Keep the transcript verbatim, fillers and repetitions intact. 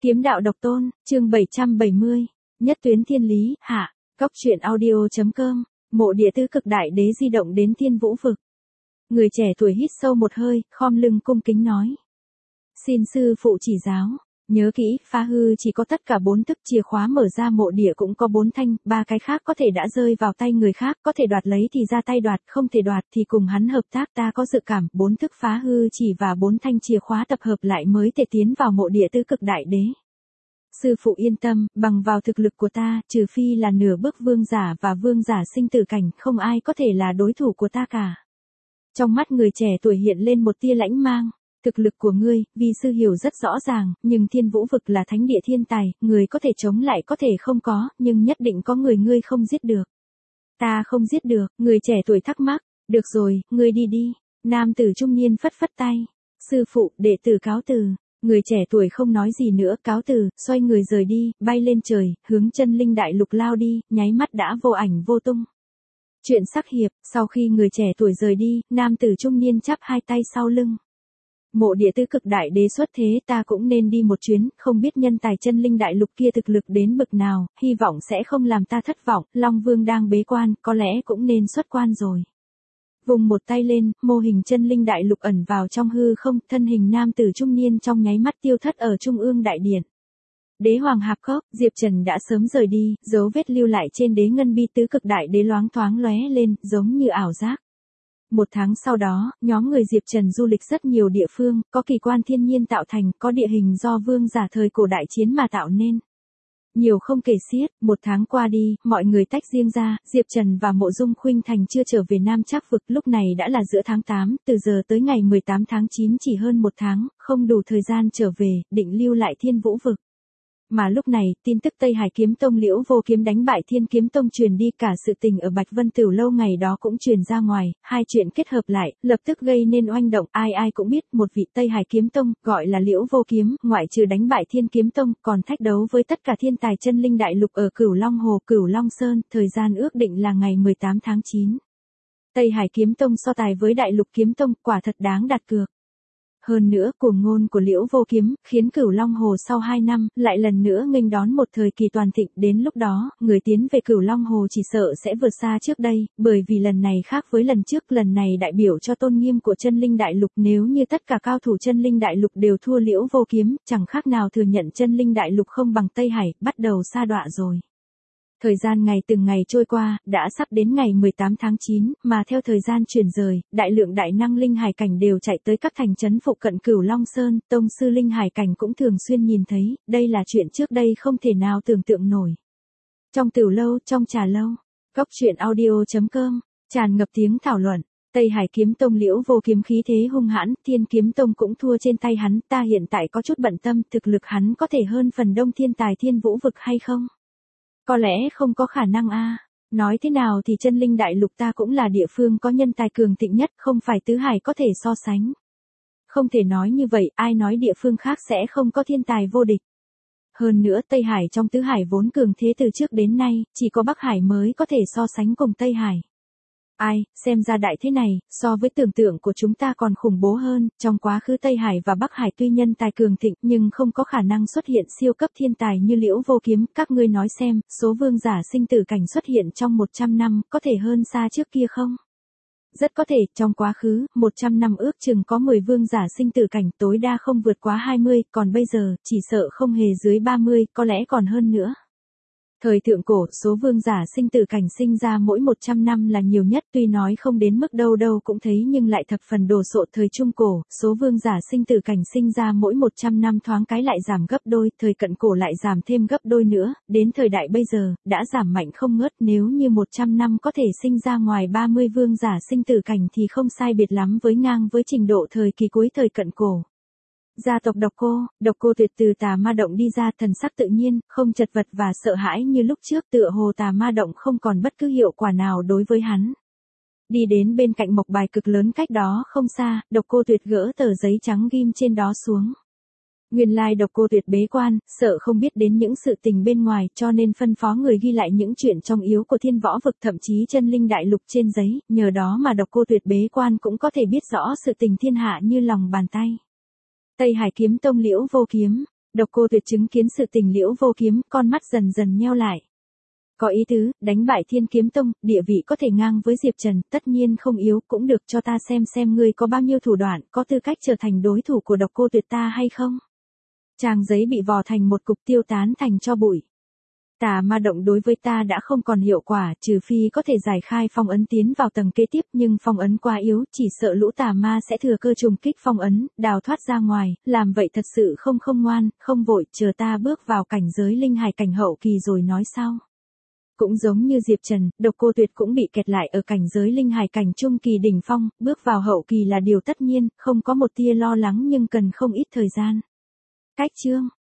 Kiếm đạo độc tôn, chương bảy trăm bảy mươi, nhất tuyến thiên lý, hạ, cóc truyện audio.com, mộ địa tứ cực đại đế di động đến thiên vũ vực. Người trẻ tuổi hít sâu một hơi, khom lưng cung kính nói. Xin sư phụ chỉ giáo, nhớ kỹ, phá hư chỉ có tất cả bốn thức, chìa khóa mở ra mộ địa cũng có bốn thanh, ba cái khác có thể đã rơi vào tay người khác, có thể đoạt lấy thì ra tay đoạt, không thể đoạt thì cùng hắn hợp tác. Ta có dự cảm, bốn thức phá hư chỉ và bốn thanh chìa khóa tập hợp lại mới thể tiến vào mộ địa tứ cực đại đế. Sư phụ yên tâm, bằng vào thực lực của ta, trừ phi là nửa bước vương giả và vương giả sinh tử cảnh, không ai có thể là đối thủ của ta cả. Trong mắt người trẻ tuổi hiện lên một tia lãnh mang. Thực lực của ngươi, vi sư hiểu rất rõ ràng, nhưng thiên vũ vực là thánh địa thiên tài, người có thể chống lại có thể không có, nhưng nhất định có người ngươi không giết được. Ta không giết được, người trẻ tuổi thắc mắc. Được rồi, ngươi đi đi. Nam tử trung niên phất phất tay. Sư phụ, đệ tử cáo từ. Người trẻ tuổi không nói gì nữa, cáo từ, xoay người rời đi, bay lên trời, hướng chân linh đại lục lao đi, nháy mắt đã vô ảnh vô tung. Chuyện sắc hiệp, sau khi người trẻ tuổi rời đi, nam tử trung niên chắp hai tay sau lưng. Mộ địa tứ cực đại đế xuất thế, ta cũng nên đi một chuyến, không biết nhân tài chân linh đại lục kia thực lực đến bực nào, hy vọng sẽ không làm ta thất vọng. Long Vương đang bế quan, có lẽ cũng nên xuất quan rồi. Vùng một tay lên, mô hình chân linh đại lục ẩn vào trong hư không, thân hình nam tử trung niên trong nháy mắt tiêu thất ở trung ương đại điện. Đế hoàng hạp cốc, Diệp Trần đã sớm rời đi, dấu vết lưu lại trên đế ngân bi tứ cực đại đế loáng thoáng lóe lên, giống như ảo giác. Một tháng sau đó, nhóm người Diệp Trần du lịch rất nhiều địa phương, có kỳ quan thiên nhiên tạo thành, có địa hình do vương giả thời cổ đại chiến mà tạo nên. Nhiều không kể xiết, một tháng qua đi, mọi người tách riêng ra, Diệp Trần và Mộ Dung Khuynh Thành chưa trở về Nam Trác vực, lúc này đã là giữa tháng tám, từ giờ tới ngày mười tám tháng chín chỉ hơn một tháng, không đủ thời gian trở về, định lưu lại thiên vũ vực. Mà lúc này, tin tức Tây Hải Kiếm Tông Liễu Vô Kiếm đánh bại Thiên Kiếm Tông truyền đi, cả sự tình ở Bạch Vân Tửu lâu ngày đó cũng truyền ra ngoài, hai chuyện kết hợp lại, lập tức gây nên oanh động, ai ai cũng biết, một vị Tây Hải Kiếm Tông, gọi là Liễu Vô Kiếm, ngoại trừ đánh bại Thiên Kiếm Tông, còn thách đấu với tất cả thiên tài chân linh đại lục ở Cửu Long Hồ, Cửu Long Sơn, thời gian ước định là ngày mười tám tháng chín. Tây Hải Kiếm Tông so tài với Đại Lục Kiếm Tông, quả thật đáng đặt cược. Hơn nữa, cuồng ngôn của Liễu Vô Kiếm, khiến Cửu Long Hồ sau hai năm, lại lần nữa nghênh đón một thời kỳ toàn thịnh, đến lúc đó, người tiến về Cửu Long Hồ chỉ sợ sẽ vượt xa trước đây, bởi vì lần này khác với lần trước, lần này đại biểu cho tôn nghiêm của chân linh đại lục, nếu như tất cả cao thủ chân linh đại lục đều thua Liễu Vô Kiếm, chẳng khác nào thừa nhận chân linh đại lục không bằng Tây Hải, bắt đầu sa đọa rồi. Thời gian ngày từng ngày trôi qua, đã sắp đến ngày mười tám tháng chín, mà theo thời gian chuyển rời, đại lượng đại năng linh hải cảnh đều chạy tới các thành trấn phụ cận Cửu Long Sơn, tông sư linh hải cảnh cũng thường xuyên nhìn thấy, đây là chuyện trước đây không thể nào tưởng tượng nổi. Trong tiểu lâu, trong trà lâu, cóc truyện audio.com, tràn ngập tiếng thảo luận. Tây Hải Kiếm Tông Liễu Vô Kiếm khí thế hung hãn, Thiên Kiếm Tông cũng thua trên tay hắn, ta hiện tại có chút bận tâm, thực lực hắn có thể hơn phần đông thiên tài thiên vũ vực hay không? Có lẽ không có khả năng a. Nói thế nào thì chân linh đại lục ta cũng là địa phương có nhân tài cường thịnh nhất, không phải tứ hải có thể so sánh. Không thể nói như vậy, ai nói địa phương khác sẽ không có thiên tài vô địch. Hơn nữa Tây Hải trong tứ hải vốn cường thế từ trước đến nay, chỉ có Bắc Hải mới có thể so sánh cùng Tây Hải. Ai, xem ra đại thế này, so với tưởng tượng của chúng ta còn khủng bố hơn, trong quá khứ Tây Hải và Bắc Hải tuy nhân tài cường thịnh nhưng không có khả năng xuất hiện siêu cấp thiên tài như Liễu Vô Kiếm, các ngươi nói xem, số vương giả sinh tử cảnh xuất hiện trong một trăm năm, có thể hơn xa trước kia không? Rất có thể, trong quá khứ, một trăm năm ước chừng có mười vương giả sinh tử cảnh, tối đa không vượt quá hai mươi, còn bây giờ, chỉ sợ không hề dưới ba mươi, có lẽ còn hơn nữa. Thời thượng cổ, số vương giả sinh tử cảnh sinh ra mỗi một trăm năm là nhiều nhất, tuy nói không đến mức đâu đâu cũng thấy nhưng lại thập phần đồ sộ. Thời trung cổ, số vương giả sinh tử cảnh sinh ra mỗi một trăm năm thoáng cái lại giảm gấp đôi, thời cận cổ lại giảm thêm gấp đôi nữa, đến thời đại bây giờ, đã giảm mạnh không ngớt, nếu như một trăm năm có thể sinh ra ngoài ba mươi vương giả sinh tử cảnh thì không sai biệt lắm với ngang với trình độ thời kỳ cuối thời cận cổ. Gia tộc Độc Cô, Độc Cô Tuyệt từ tà ma động đi ra, thần sắc tự nhiên, không chật vật và sợ hãi như lúc trước, tựa hồ tà ma động không còn bất cứ hiệu quả nào đối với hắn. Đi đến bên cạnh mộc bài cực lớn cách đó không xa, Độc Cô Tuyệt gỡ tờ giấy trắng ghim trên đó xuống. Nguyên lai Độc Cô Tuyệt bế quan, sợ không biết đến những sự tình bên ngoài, cho nên phân phó người ghi lại những chuyện trong yếu của thiên võ vực, thậm chí chân linh đại lục trên giấy, nhờ đó mà Độc Cô Tuyệt bế quan cũng có thể biết rõ sự tình thiên hạ như lòng bàn tay. Tây Hải Kiếm Tông Liễu Vô Kiếm, Độc Cô Tuyệt chứng kiến sự tình Liễu Vô Kiếm, con mắt dần dần nheo lại. Có ý tứ, đánh bại Thiên Kiếm Tông, địa vị có thể ngang với Diệp Trần, tất nhiên không yếu, cũng được, cho ta xem xem ngươi có bao nhiêu thủ đoạn, có tư cách trở thành đối thủ của Độc Cô Tuyệt ta hay không. Trang giấy bị vò thành một cục tiêu tán thành tro bụi. Tà ma động đối với ta đã không còn hiệu quả, trừ phi có thể giải khai phong ấn tiến vào tầng kế tiếp, nhưng phong ấn quá yếu, chỉ sợ lũ tà ma sẽ thừa cơ trùng kích phong ấn, đào thoát ra ngoài, làm vậy thật sự không không ngoan, không vội, chờ ta bước vào cảnh giới linh hải cảnh hậu kỳ rồi nói sau. Cũng giống như Diệp Trần, Độc Cô Tuyệt cũng bị kẹt lại ở cảnh giới linh hải cảnh trung kỳ đỉnh phong, bước vào hậu kỳ là điều tất nhiên, không có một tia lo lắng nhưng cần không ít thời gian. Cách chương